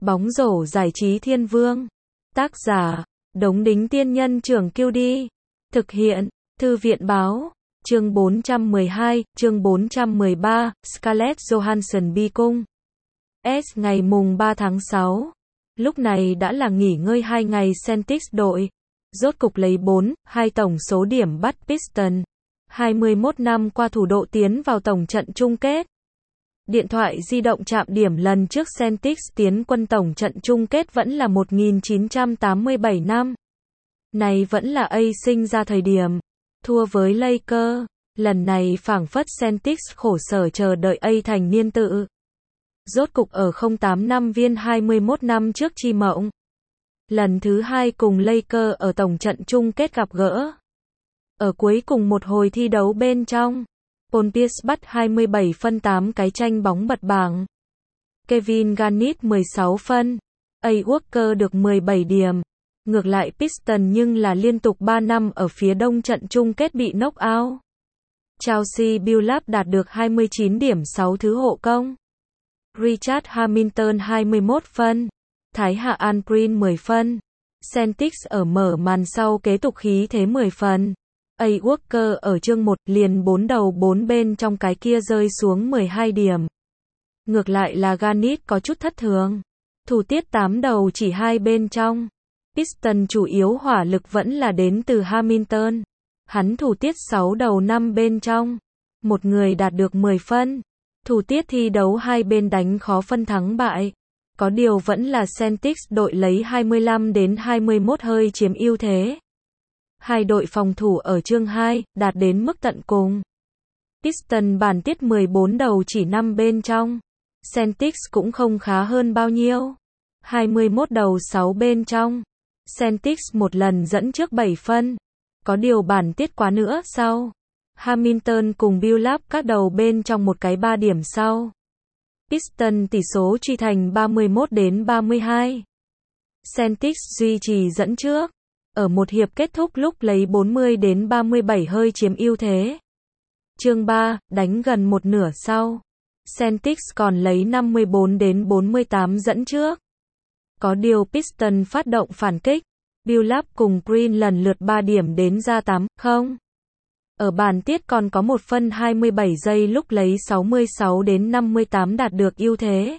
Bóng rổ giải trí thiên vương. Tác giả, Đống Đính Tiên Nhân Trưởng Kiêu Đi. Thực hiện, Thư viện Báo. Chương 412, chương 413, Scarlett Johansson bi cung. Ngày mùng 3 tháng 6. Lúc này đã là nghỉ ngơi 2 ngày Celtics đội. Rốt cục lấy 4-2 tổng số điểm bắt Pistons. 21 năm qua thủ đô tiến vào tổng trận chung kết. Điện thoại di động chạm điểm lần trước Celtics tiến quân tổng trận chung kết vẫn là 1987 năm. Này vẫn là A sinh ra thời điểm. Thua với Lakers. Lần này phảng phất Celtics khổ sở chờ đợi A thành niên tự. Rốt cục ở 08 năm viên 21 năm trước chi mộng. Lần thứ 2 cùng Lakers ở tổng trận chung kết gặp gỡ. Ở cuối cùng một hồi thi đấu bên trong, Paul Pierce bắt 27 phân 8 cái tranh bóng bật bảng. Kevin Garnett 16 phân. A. Walker được 17 điểm. Ngược lại Pistons nhưng là liên tục 3 năm ở phía đông trận chung kết bị knock out. Chauncey Billups đạt được 29 điểm 6 thứ hộ công. Richard Hamilton 21 phân. Thái Hạ Alprin 10 phân. Celtics ở mở màn sau kế tục khí thế 10 phần. A. Walker ở chương 1 liền 4 đầu 4 bên trong cái kia rơi xuống 12 điểm. Ngược lại là Garnett có chút thất thường. Thủ tiết 8 đầu chỉ 2 bên trong. Pistons chủ yếu hỏa lực vẫn là đến từ Hamilton. Hắn thủ tiết 6 đầu 5 bên trong. Một người đạt được 10 phân. Thủ tiết thi đấu hai bên đánh khó phân thắng bại. Có điều vẫn là Celtics đội lấy 25 đến 21 hơi chiếm ưu thế. Hai đội phòng thủ ở chương 2 đạt đến mức tận cùng. Pistons bản tiết 14 đầu chỉ 5 bên trong. Celtics cũng không khá hơn bao nhiêu. 21 đầu 6 bên trong. Celtics một lần dẫn trước 7 phân. Có điều bản tiết quá nữa sau. Hamilton cùng Billups các đầu bên trong một cái 3 điểm sau. Pistons tỷ số truy thành 31 đến 32. Celtics duy trì dẫn trước. Ở một hiệp kết thúc lúc lấy 40 đến 37 hơi chiếm ưu thế. Chương 3, đánh gần một nửa sau. Celtics còn lấy 54 đến 48 dẫn trước. Có điều Pistons phát động phản kích. Billups cùng Green lần lượt 3 điểm đến ra 8-0. Ở bàn tiết còn có 1 phân 27 giây lúc lấy 66 đến 58 đạt được ưu thế.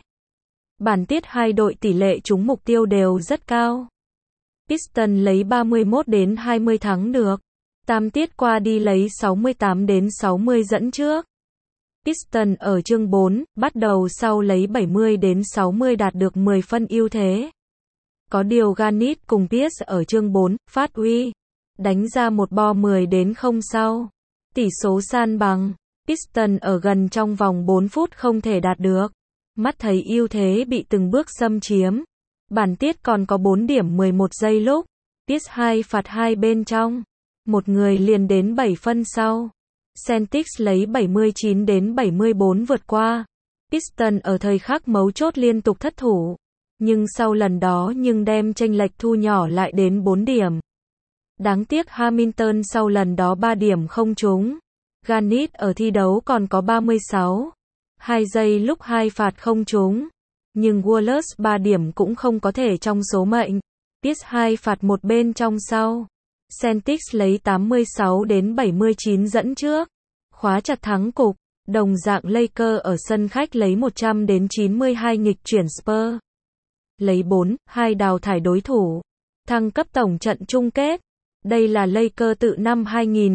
Bàn tiết hai đội tỷ lệ trúng mục tiêu đều rất cao. Pistons lấy 31 đến 20 thắng được. Tam tiết qua đi lấy 68 đến 60 dẫn trước. Pistons ở chương 4, bắt đầu sau lấy 70 đến 60 đạt được 10 phân ưu thế. Có điều Garnett cùng Pierce ở chương 4, phát huy. Đánh ra một bo 10 đến 0 sau. Tỷ số san bằng. Pistons ở gần trong vòng 4 phút không thể đạt được. Mắt thấy ưu thế bị từng bước xâm chiếm. Bản tiết còn có 4 điểm 11 giây lúc. Pierce 2 phạt 2 bên trong. Một người liền đến 7 phân sau. Celtics lấy 79 đến 74 vượt qua. Pistons ở thời khắc mấu chốt liên tục thất thủ. Nhưng sau lần đó đem chênh lệch thu nhỏ lại đến 4 điểm. Đáng tiếc Hamilton sau lần đó 3 điểm không trúng. Garnett ở thi đấu còn có 36. 2 giây lúc 2 phạt không trúng. Nhưng Wallace 3 điểm cũng không có thể trong số mệnh. Pierce 2 phạt một bên trong sau. Celtics lấy 86 đến 79 dẫn trước. Khóa chặt thắng cục. Đồng dạng Lakers ở sân khách lấy 100 đến 92 nghịch chuyển Spurs. Lấy 4-2 đào thải đối thủ. Thăng cấp tổng trận chung kết. Đây là Lakers tự năm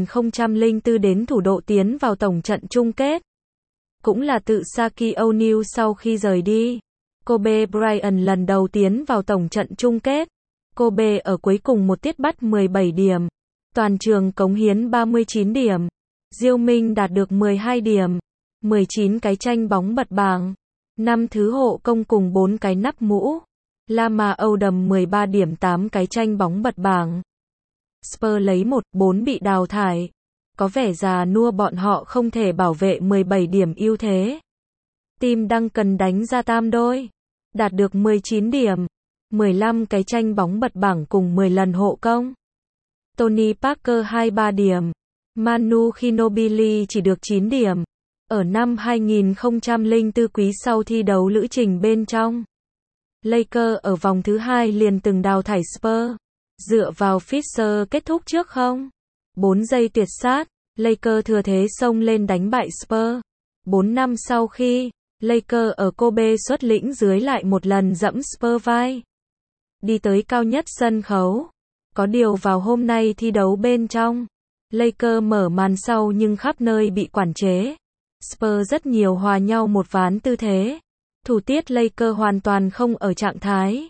2004 đến thủ đô tiến vào tổng trận chung kết. Cũng là tự Shaquille O'Neal sau khi rời đi. Kobe Bryant lần đầu tiến vào tổng trận chung kết. Kobe ở cuối cùng một tiết bắt 17 điểm. Toàn trường cống hiến 39 điểm. Diêu Minh đạt được 12 điểm. 19 cái tranh bóng bật bảng. 5 thứ hộ công cùng 4 cái nắp mũ. Lamar Odom 13 điểm 8 cái tranh bóng bật bảng. Spurs lấy 1-4 bị đào thải. Có vẻ già nua bọn họ không thể bảo vệ 17 điểm ưu thế. Tim Duncan đánh ra tam đôi. Đạt được 19 điểm. 15 cái tranh bóng bật bảng cùng 10 lần hộ công. Tony Parker 23 điểm. Manu Ginobili chỉ được 9 điểm. Ở năm 2004 quý sau thi đấu lữ trình bên trong. Lakers ở vòng thứ 2 liền từng đào thải Spurs. Dựa vào Fisher kết thúc trước không? 4 giây tuyệt sát, Lakers thừa thế xông lên đánh bại Spurs. 4 năm sau khi Lakers ở Kobe xuất lĩnh dưới lại một lần dẫm Spurs vai. Đi tới cao nhất sân khấu. Có điều vào hôm nay thi đấu bên trong, Lakers mở màn sau nhưng khắp nơi bị quản chế. Spurs rất nhiều hòa nhau một ván tư thế. Thủ tiết Lakers hoàn toàn không ở trạng thái.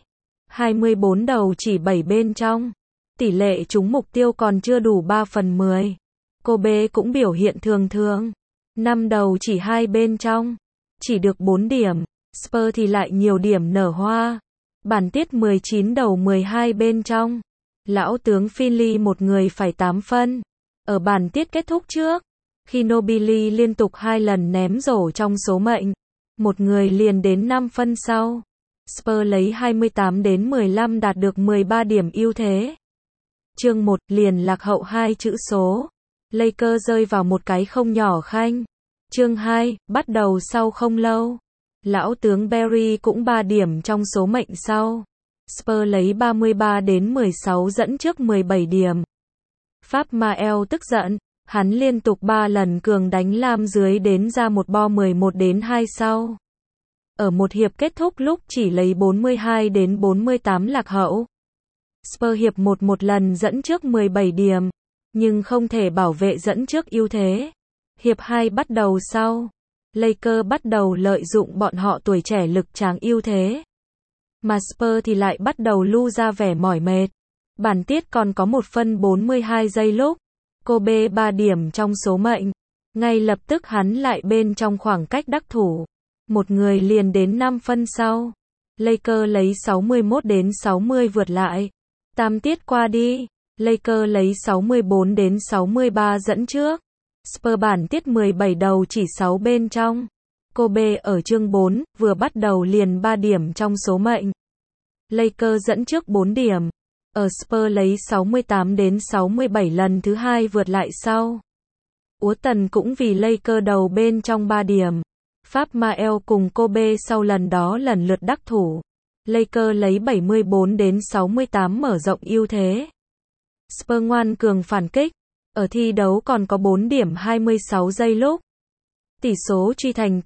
24 đầu chỉ 7 bên trong. Tỷ lệ trúng mục tiêu còn chưa đủ 3/10. Kobe cũng biểu hiện thường thường. 5 đầu chỉ 2 bên trong. Chỉ được 4 điểm. Spurs thì lại nhiều điểm nở hoa. Bản tiết 19 đầu 12 bên trong. Lão tướng Finley một người phải 8 phân. Ở bản tiết kết thúc trước, khi Ginobili liên tục 2 lần ném rổ trong số mệnh, một người liền đến 5 phân sau. Spurs lấy 28-15 đạt được 13 điểm ưu thế. Chương 1 liền lạc hậu 2 chữ số. Lakers rơi vào một cái không nhỏ khanh. Chương 2 bắt đầu sau không lâu. Lão tướng Barry cũng 3 điểm trong số mệnh sau. Spurs lấy 33-16 dẫn trước 17 điểm. Pháp Mael tức giận, hắn liên tục 3 lần cường đánh Lam dưới đến ra một bo 11-2 sau. Ở một hiệp kết thúc lúc chỉ lấy 42-48 lạc hậu. Spurs hiệp 1 một lần dẫn trước 17 điểm, nhưng không thể bảo vệ dẫn trước ưu thế. Hiệp 2 bắt đầu sau. Lakers bắt đầu lợi dụng bọn họ tuổi trẻ lực tráng ưu thế. Mà Spurs thì lại bắt đầu lu ra vẻ mỏi mệt. Bản tiết còn có 1 phân 42 giây lúc Kobe 3 điểm trong số mệnh. Ngay lập tức hắn lại bên trong khoảng cách đắc thủ. Một người liền đến 5 phân sau. Lakers lấy 61-60 vượt lại. Tam tiết qua đi, Lakers lấy 64-63 dẫn trước. Spurs bản tiết 17 đầu chỉ 6 bên trong. Kobe ở chương 4, vừa bắt đầu liền 3 điểm trong số mệnh. Lakers dẫn trước 4 điểm. Ở Spurs lấy 68-67 lần thứ 2 vượt lại sau. Úa Tần cũng vì Lakers đầu bên trong 3 điểm. Pháp Mael cùng Kobe sau lần đó lần lượt đắc thủ. Lakers lấy 74-68 mở rộng ưu thế. Spurs ngoan cường phản kích. Ở thi đấu còn có 4 điểm 26 giây lúc. Tỷ số truy thành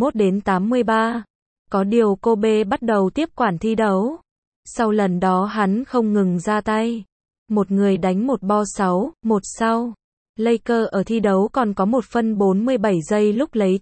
81-83. Có điều Kobe bắt đầu tiếp quản thi đấu. Sau lần đó hắn không ngừng ra tay. Một người đánh một bo 6-1 sau. Lakers ở thi đấu còn có 1 phân 47 giây lúc lấy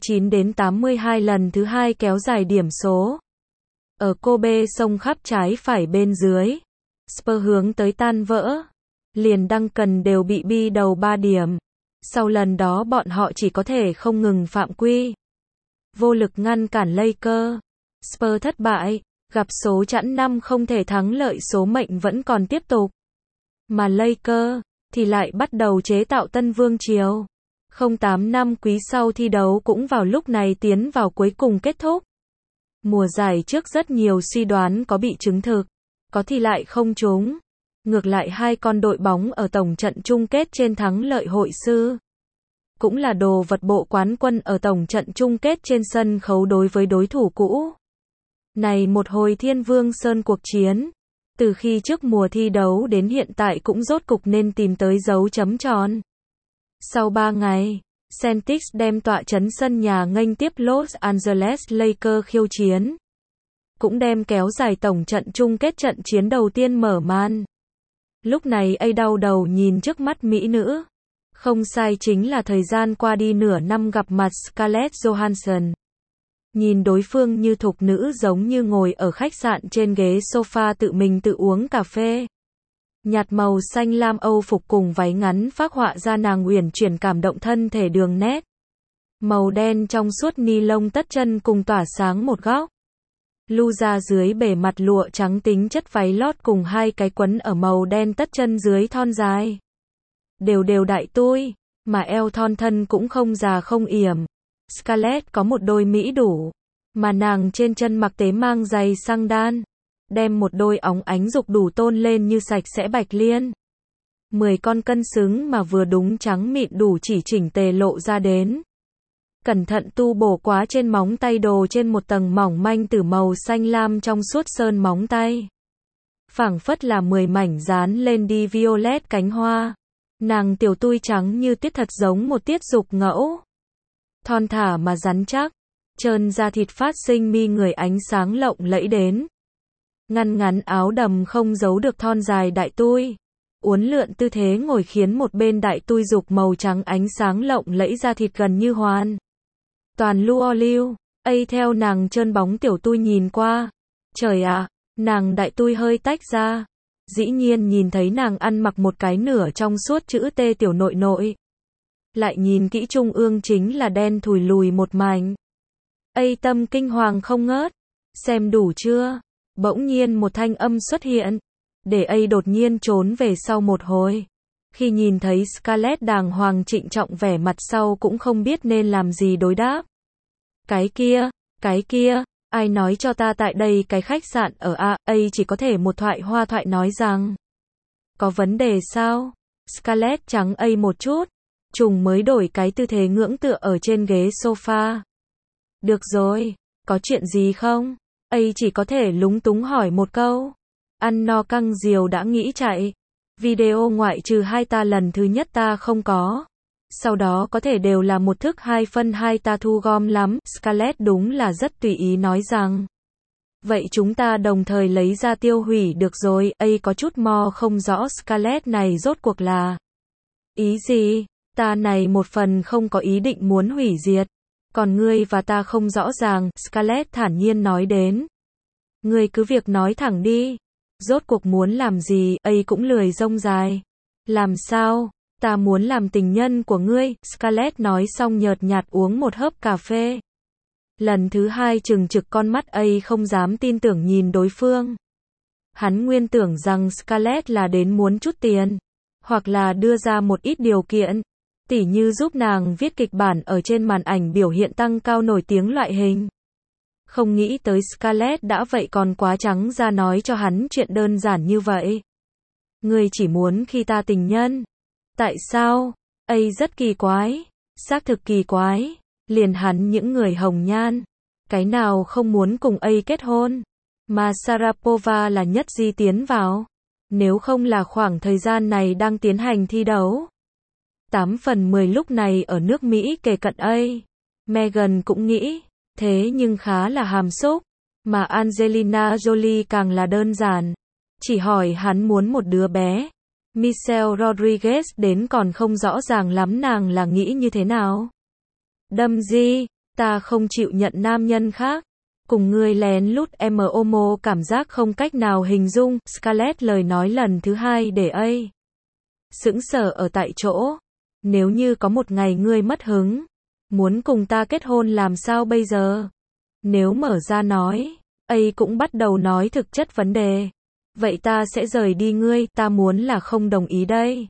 89-82 lần thứ 2 kéo dài điểm số. Ở Kobe xông khắp trái phải bên dưới. Spurs hướng tới tan vỡ. Liền Duncan đều bị bi đầu 3 điểm. Sau lần đó bọn họ chỉ có thể không ngừng phạm quy. Vô lực ngăn cản Lakers. Spurs thất bại. Gặp số chẵn 5 không thể thắng lợi số mệnh vẫn còn tiếp tục. Mà Lakers thì lại bắt đầu chế tạo tân vương triều. 08 năm quý sau thi đấu cũng vào lúc này tiến vào cuối cùng kết thúc. Mùa giải trước rất nhiều suy đoán có bị chứng thực, có thì lại không trúng. Ngược lại hai con đội bóng ở tổng trận chung kết trên thắng lợi hội sư. Cũng là đồ vật bộ quán quân ở tổng trận chung kết trên sân khấu đối với đối thủ cũ. Này một hồi Thiên Vương Sơn cuộc chiến. Từ khi trước mùa thi đấu đến hiện tại cũng rốt cục nên tìm tới dấu chấm tròn. Sau 3 ngày, Celtics đem tọa trấn sân nhà nghênh tiếp Los Angeles Lakers khiêu chiến. Cũng đem kéo dài tổng trận chung kết trận chiến đầu tiên mở màn. Lúc này ai đau đầu nhìn trước mắt mỹ nữ. Không sai chính là thời gian qua đi nửa năm gặp mặt Scarlett Johansson. Nhìn đối phương như thục nữ giống như ngồi ở khách sạn trên ghế sofa tự mình tự uống cà phê. Nhạt màu xanh lam Âu phục cùng váy ngắn phác họa ra nàng uyển chuyển cảm động thân thể đường nét. Màu đen trong suốt ni lông tất chân cùng tỏa sáng một góc. Lu ra dưới bề mặt lụa trắng tính chất váy lót cùng hai cái quấn ở màu đen tất chân dưới thon dài. Đều đều đại tui, mà eo thon thân cũng không già không yểm. Scarlett có một đôi mỹ đủ, mà nàng trên chân mặc tế mang giày xăng đan. Đem một đôi óng ánh dục đủ tôn lên như sạch sẽ bạch liên. 10 con cân xứng mà vừa đúng trắng mịn đủ chỉ chỉnh tề lộ ra đến. cẩn thận tu bổ quá trên móng tay đồ trên một tầng mỏng manh tử màu xanh lam trong suốt sơn móng tay. Phảng phất là 10 mảnh dán lên đi violet cánh hoa. Nàng tiểu tui trắng như tuyết thật giống một tiết dục ngẫu. Thon thả mà rắn chắc, trơn da thịt phát sinh mi người ánh sáng lộng lẫy đến. Ngăn ngắn áo đầm không giấu được thon dài đại tui. Uốn lượn tư thế ngồi khiến một bên đại tui dục màu trắng ánh sáng lộng lẫy da thịt gần như hoàn toàn lua lưu. Theo nàng trơn bóng tiểu tui nhìn qua. Trời ạ, nàng đại tui hơi tách ra. Dĩ nhiên nhìn thấy nàng ăn mặc một cái nửa trong suốt chữ T tiểu nội nội. Lại nhìn kỹ trung ương chính là đen thùi lùi một mảnh. Tâm kinh hoàng không ngớt. Xem đủ chưa? Bỗng nhiên một thanh âm xuất hiện. Để đột nhiên trốn về sau một hồi. Khi nhìn thấy Scarlett đàng hoàng trịnh trọng vẻ mặt sau cũng không biết nên làm gì đối đáp. Cái kia, ai nói cho ta tại đây cái khách sạn ở A, chỉ có thể một thoại hoa thoại nói rằng. Có vấn đề sao? Scarlett trắng một chút. Trùng mới đổi cái tư thế ngưỡng tựa ở trên ghế sofa. Được rồi, có chuyện gì không? Chỉ có thể lúng túng hỏi một câu. Ăn no căng diều đã nghĩ chạy. Video ngoại trừ hai ta lần thứ nhất ta không có. Sau đó có thể đều là một thức 2 phân 2 ta thu gom lắm. Scarlett đúng là rất tùy ý nói rằng. Vậy chúng ta đồng thời lấy ra tiêu hủy được rồi. Có chút mò không rõ Scarlett này rốt cuộc là ý gì? Ta này một phần không có ý định muốn hủy diệt. Còn ngươi và ta không rõ ràng, Scarlett thản nhiên nói đến. Ngươi cứ việc nói thẳng đi. Rốt cuộc muốn làm gì, cũng lười rông dài. Làm sao? Ta muốn làm tình nhân của ngươi, Scarlett nói xong nhợt nhạt uống một hớp cà phê. Lần thứ hai trừng trực con mắt không dám tin tưởng nhìn đối phương. Hắn nguyên tưởng rằng Scarlett là đến muốn chút tiền. Hoặc là đưa ra một ít điều kiện. Tỉ như giúp nàng viết kịch bản ở trên màn ảnh biểu hiện tăng cao nổi tiếng loại hình. Không nghĩ tới Scarlett đã vậy còn quá trắng ra nói cho hắn chuyện đơn giản như vậy. Ngươi chỉ muốn khi ta tình nhân. Tại sao? Rất kỳ quái. Xác thực kỳ quái. Liền hắn những người hồng nhan. Cái nào không muốn cùng kết hôn. Mà Sharapova là nhất di tiến vào. Nếu không là khoảng thời gian này đang tiến hành thi đấu. 8 phần 10 lúc này ở nước Mỹ kề cận Meghan cũng nghĩ. Thế nhưng khá là hàm xúc. Mà Angelina Jolie càng là đơn giản. Chỉ hỏi hắn muốn một đứa bé. Michelle Rodriguez đến còn không rõ ràng lắm nàng là nghĩ như thế nào. Đâm gì, ta không chịu nhận nam nhân khác. Cùng ngươi lén lút MOMO cảm giác không cách nào hình dung. Scarlett lời nói lần thứ hai để sững sờ ở tại chỗ. Nếu như có một ngày ngươi mất hứng. Muốn cùng ta kết hôn làm sao bây giờ? Nếu mở ra nói. Cũng bắt đầu nói thực chất vấn đề. Vậy ta sẽ rời đi ngươi, ta muốn là không đồng ý đây.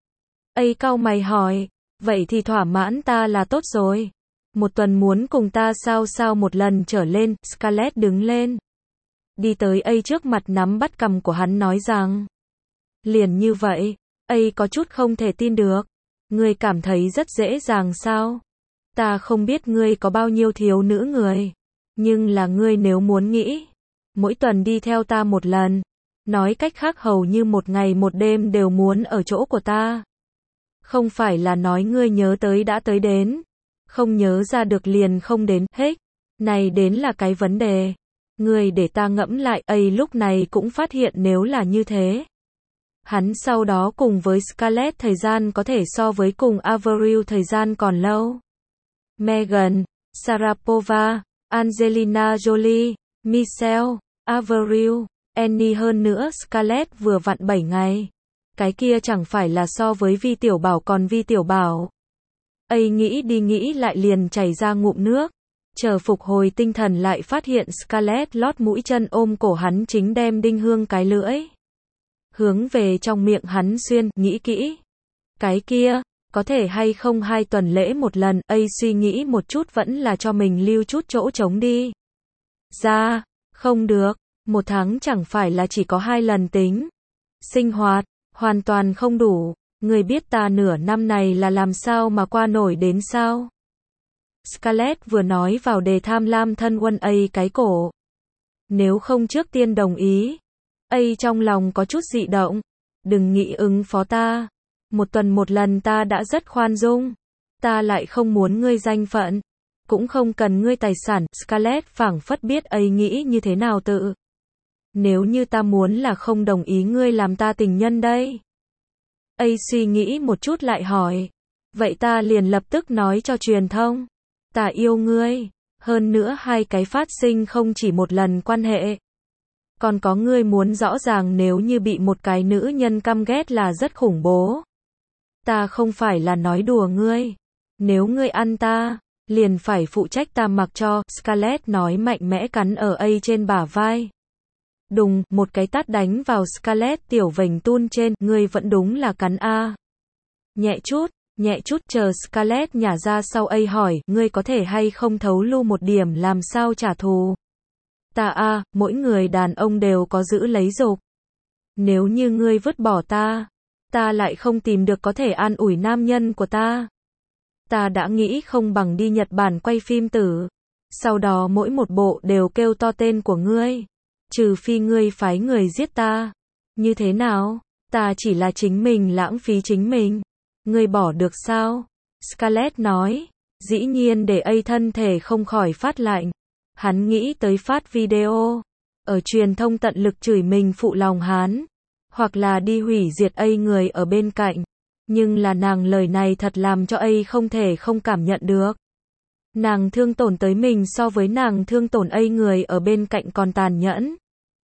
Cau mày hỏi. Vậy thì thỏa mãn ta là tốt rồi. Một tuần muốn cùng ta sao một lần trở lên. Scarlett đứng lên. Đi tới trước mặt nắm bắt cằm của hắn nói rằng. Liền như vậy. Có chút không thể tin được. Ngươi cảm thấy rất dễ dàng sao? Ta không biết ngươi có bao nhiêu thiếu nữ người. Nhưng là ngươi nếu muốn nghĩ. Mỗi tuần đi theo ta một lần. Nói cách khác hầu như một ngày một đêm đều muốn ở chỗ của ta. Không phải là nói ngươi nhớ tới đã tới đến. Không nhớ ra được liền không đến. Này đến là cái vấn đề. Ngươi để ta ngẫm lại. Lúc này cũng phát hiện nếu là như thế. Hắn sau đó cùng với Scarlett thời gian có thể so với cùng Avril thời gian còn lâu. Meghan, Sharapova, Angelina Jolie, Michelle, Avril, Annie hơn nữa Scarlett vừa vặn 7 ngày. Cái kia chẳng phải là so với Vi Tiểu Bảo còn Vi Tiểu Bảo. Nghĩ đi nghĩ lại liền chảy ra ngụm nước. Chờ phục hồi tinh thần lại phát hiện Scarlett lót mũi chân ôm cổ hắn chính đem đinh hương cái lưỡi. Hướng về trong miệng hắn xuyên, nghĩ kỹ. Cái kia, có thể hay không 2 tuần lễ một lần, suy nghĩ một chút vẫn là cho mình lưu chút chỗ trống đi. Không được, 1 tháng chẳng phải là chỉ có 2 lần tính. Sinh hoạt, hoàn toàn không đủ, người biết ta nửa năm này là làm sao mà qua nổi đến sao. Scarlett vừa nói vào đề tham lam thân quân A cái cổ. Nếu không trước tiên đồng ý. A trong lòng có chút dị động. Đừng nghĩ ứng phó ta. Một tuần một lần ta đã rất khoan dung. Ta lại không muốn ngươi danh phận. Cũng không cần ngươi tài sản. Scarlett phảng phất biết A nghĩ như thế nào tự. Nếu như ta muốn là không đồng ý ngươi làm ta tình nhân đây. A suy nghĩ một chút lại hỏi. Vậy ta liền lập tức nói cho truyền thông. Ta yêu ngươi. Hơn nữa hai cái phát sinh không chỉ một lần quan hệ. Còn có ngươi muốn rõ ràng nếu như bị một cái nữ nhân căm ghét là rất khủng bố. Ta không phải là nói đùa ngươi. Nếu ngươi ăn ta, liền phải phụ trách ta mặc cho. Scarlett nói mạnh mẽ cắn ở A trên bả vai. Đùng, một cái tát đánh vào Scarlett tiểu vành tun trên. Ngươi vẫn đúng là cắn A. Nhẹ chút, chờ Scarlett nhả ra sau A hỏi, ngươi có thể hay không thấu lưu một điểm làm sao trả thù. Ta mỗi người đàn ông đều có giữ lấy dục. Nếu như ngươi vứt bỏ ta lại không tìm được có thể an ủi nam nhân của ta. Ta đã nghĩ không bằng đi Nhật Bản quay phim tử. Sau đó mỗi một bộ đều kêu to tên của ngươi. Trừ phi ngươi phái người giết ta. Như thế nào? Ta chỉ là chính mình lãng phí chính mình. Ngươi bỏ được sao? Scarlett nói. Dĩ nhiên để A thân thể không khỏi phát lạnh. Hắn nghĩ tới phát video. Ở truyền thông tận lực chửi mình phụ lòng hắn. Hoặc là đi hủy diệt A người ở bên cạnh. Nhưng là nàng lời này thật làm cho A không thể không cảm nhận được. Nàng thương tổn tới mình so với nàng thương tổn A người ở bên cạnh còn tàn nhẫn.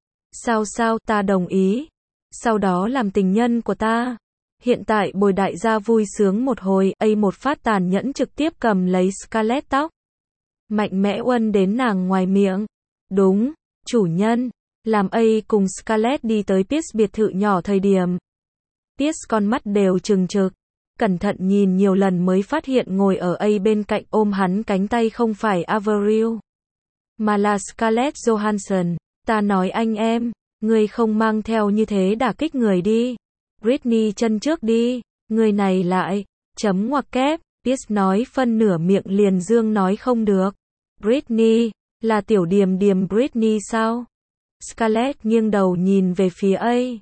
Sao ta đồng ý. Sau đó làm tình nhân của ta. Hiện tại bồi đại gia vui sướng một hồi. A một phát tàn nhẫn trực tiếp cầm lấy Scarlett tóc. Mạnh mẽ uân đến nàng ngoài miệng. Đúng, chủ nhân. Làm A cùng Scarlett đi tới Pierce biệt thự nhỏ thời điểm. Pierce con mắt đều trừng trực. Cẩn thận nhìn nhiều lần mới phát hiện ngồi ở A bên cạnh ôm hắn cánh tay không phải Avril. Mà là Scarlett Johansson. Ta nói anh em, ngươi không mang theo như thế đả kích người đi. Britney chân trước đi. Người này lại. Chấm ngoặc kép. Pierce nói phân nửa miệng liền dương nói không được. Britney, là tiểu điềm điềm Britney sao? Scarlett nghiêng đầu nhìn về phía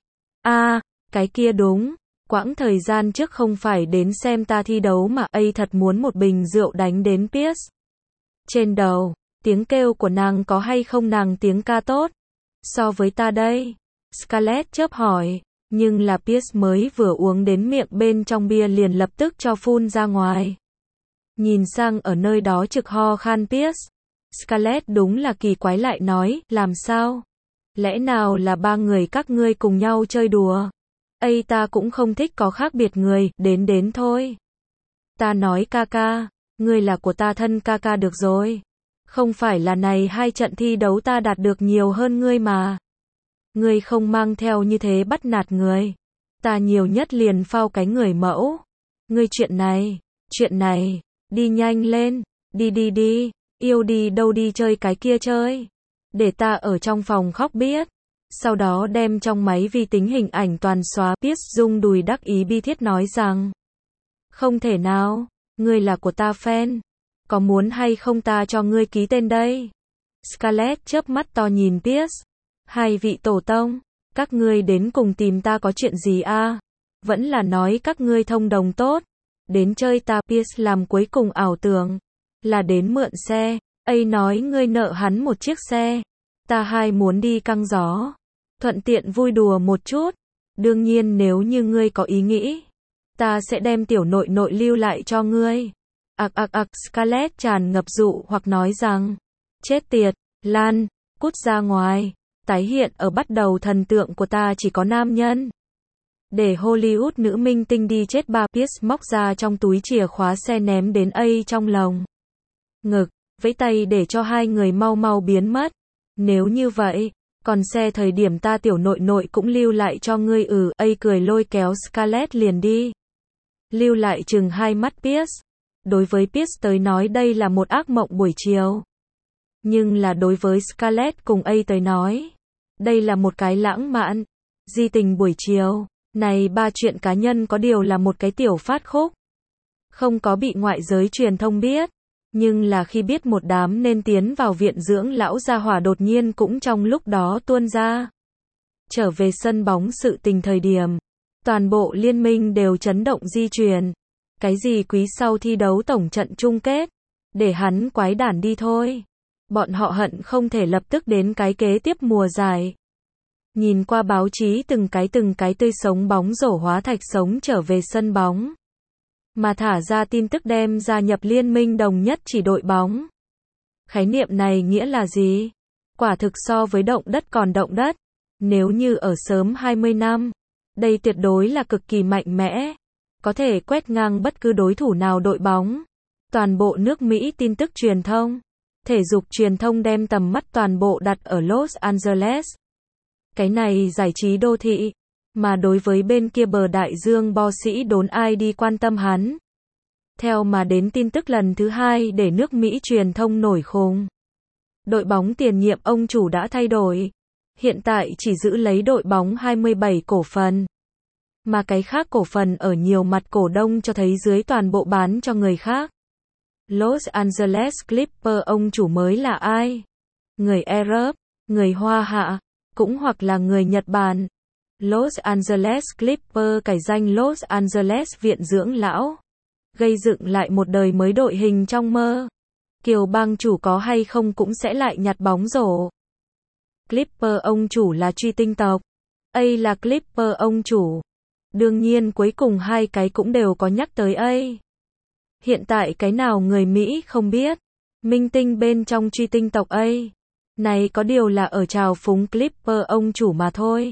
A. Cái kia đúng. Quãng thời gian trước không phải đến xem ta thi đấu mà A thật muốn một bình rượu đánh đến Pierce. Trên đầu, tiếng kêu của nàng có hay không nàng tiếng ca tốt? So với ta đây. Scarlett chớp hỏi. Nhưng là Pierce mới vừa uống đến miệng bên trong bia liền lập tức cho phun ra ngoài. Nhìn sang ở nơi đó trực ho khan Pierce. Scarlett đúng là kỳ quái lại nói, làm sao? Lẽ nào là ba người các ngươi cùng nhau chơi đùa? A ta cũng không thích có khác biệt người, đến thôi. Ta nói ca ca, ngươi là của ta thân ca ca được rồi. Không phải là này hai trận thi đấu ta đạt được nhiều hơn ngươi mà. Ngươi không mang theo như thế bắt nạt người. Ta nhiều nhất liền phao cái người mẫu. Ngươi chuyện này, đi nhanh lên, đi, yêu đi đâu đi chơi cái kia chơi. Để ta ở trong phòng khóc biết. Sau đó đem trong máy vi tính hình ảnh toàn xóa. Pierce rung đùi đắc ý bi thiết nói rằng. Không thể nào, ngươi là của ta fan. Có muốn hay không ta cho ngươi ký tên đây? Scarlett chớp mắt to nhìn Pierce. Hai vị tổ tông, các ngươi đến cùng tìm ta có chuyện gì a? Vẫn là nói các ngươi thông đồng tốt. Đến chơi ta. Pierce làm cuối cùng ảo tưởng. Là đến mượn xe. A nói ngươi nợ hắn một chiếc xe. Ta hai muốn đi căng gió. Thuận tiện vui đùa một chút. Đương nhiên nếu như ngươi có ý nghĩ. Ta sẽ đem tiểu nội nội lưu lại cho ngươi. Scarlett tràn ngập dụ hoặc nói rằng. Chết tiệt, Lan, cút ra ngoài. Tái hiện ở bắt đầu thần tượng của ta chỉ có nam nhân. Để Hollywood nữ minh tinh đi chết ba. Pierce móc ra trong túi chìa khóa xe ném đến A trong lồng ngực, vẫy tay để cho hai người mau mau biến mất. Nếu như vậy, còn xe thời điểm ta tiểu nội nội cũng lưu lại cho ngươi. A cười lôi kéo Scarlett liền đi. Lưu lại chừng hai mắt Pierce. Đối với Pierce tới nói đây là một ác mộng buổi chiều. Nhưng là đối với Scarlett cùng A tới nói, đây là một cái lãng mạn, di tình buổi chiều. Này ba chuyện cá nhân có điều là một cái tiểu phát khúc. Không có bị ngoại giới truyền thông biết. Nhưng là khi biết một đám nên tiến vào viện dưỡng lão gia hỏa đột nhiên cũng trong lúc đó tuôn ra. Trở về sân bóng sự tình thời điểm, toàn bộ liên minh đều chấn động di truyền. Cái gì quý sau thi đấu tổng trận chung kết, để hắn quái đản đi thôi. Bọn họ hận không thể lập tức đến cái kế tiếp mùa giải. Nhìn qua báo chí từng cái tươi sống bóng rổ hóa thạch sống trở về sân bóng. Mà thả ra tin tức đem gia nhập liên minh đồng nhất chỉ đội bóng. Khái niệm này nghĩa là gì? Quả thực so với động đất còn động đất. Nếu như ở sớm 20 năm, đây tuyệt đối là cực kỳ mạnh mẽ. Có thể quét ngang bất cứ đối thủ nào đội bóng. Toàn bộ nước Mỹ tin tức truyền thông, thể dục truyền thông đem tầm mắt toàn bộ đặt ở Los Angeles. Cái này giải trí đô thị, mà đối với bên kia bờ đại dương bo sĩ đốn ai đi quan tâm hắn. Theo mà đến tin tức lần thứ hai để nước Mỹ truyền thông nổi khùng. Đội bóng tiền nhiệm ông chủ đã thay đổi. Hiện tại chỉ giữ lấy đội bóng 27 cổ phần. Mà cái khác cổ phần ở nhiều mặt cổ đông cho thấy dưới toàn bộ bán cho người khác. Los Angeles Clippers ông chủ mới là ai? Người Arab, người Hoa Hạ, cũng hoặc là người Nhật Bản. Los Angeles Clippers cải danh Los Angeles Viện Dưỡng Lão. Gây dựng lại một đời mới đội hình trong mơ. Kiều bang chủ có hay không cũng sẽ lại nhặt bóng rổ. Clippers ông chủ là truy tinh tộc. A là Clippers ông chủ. Đương nhiên cuối cùng hai cái cũng đều có nhắc tới A. Hiện tại cái nào người Mỹ không biết. Minh tinh bên trong truy tinh tộc A. Này có điều là ở trào phúng Clippers ông chủ mà thôi.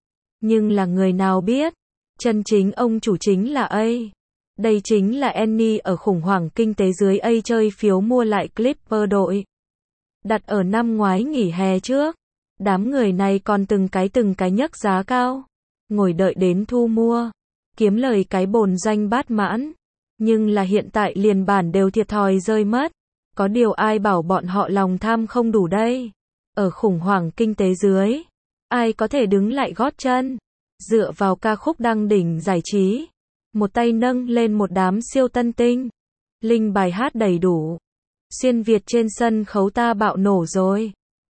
Nhưng là người nào biết. Chân chính ông chủ chính là A. Đây chính là Annie ở khủng hoảng kinh tế dưới A chơi phiếu mua lại Clippers đội. Đặt ở năm ngoái nghỉ hè trước. Đám người này còn từng cái nhấc giá cao. Ngồi đợi đến thu mua. Kiếm lời cái bồn danh bát mãn. Nhưng là hiện tại liền bản đều thiệt thòi rơi mất. Có điều ai bảo bọn họ lòng tham không đủ đây. Ở khủng hoảng kinh tế dưới. Ai có thể đứng lại gót chân. Dựa vào ca khúc đăng đỉnh giải trí. Một tay nâng lên một đám siêu tân tinh. Linh bài hát đầy đủ. Xuyên Việt trên sân khấu ta bạo nổ rồi.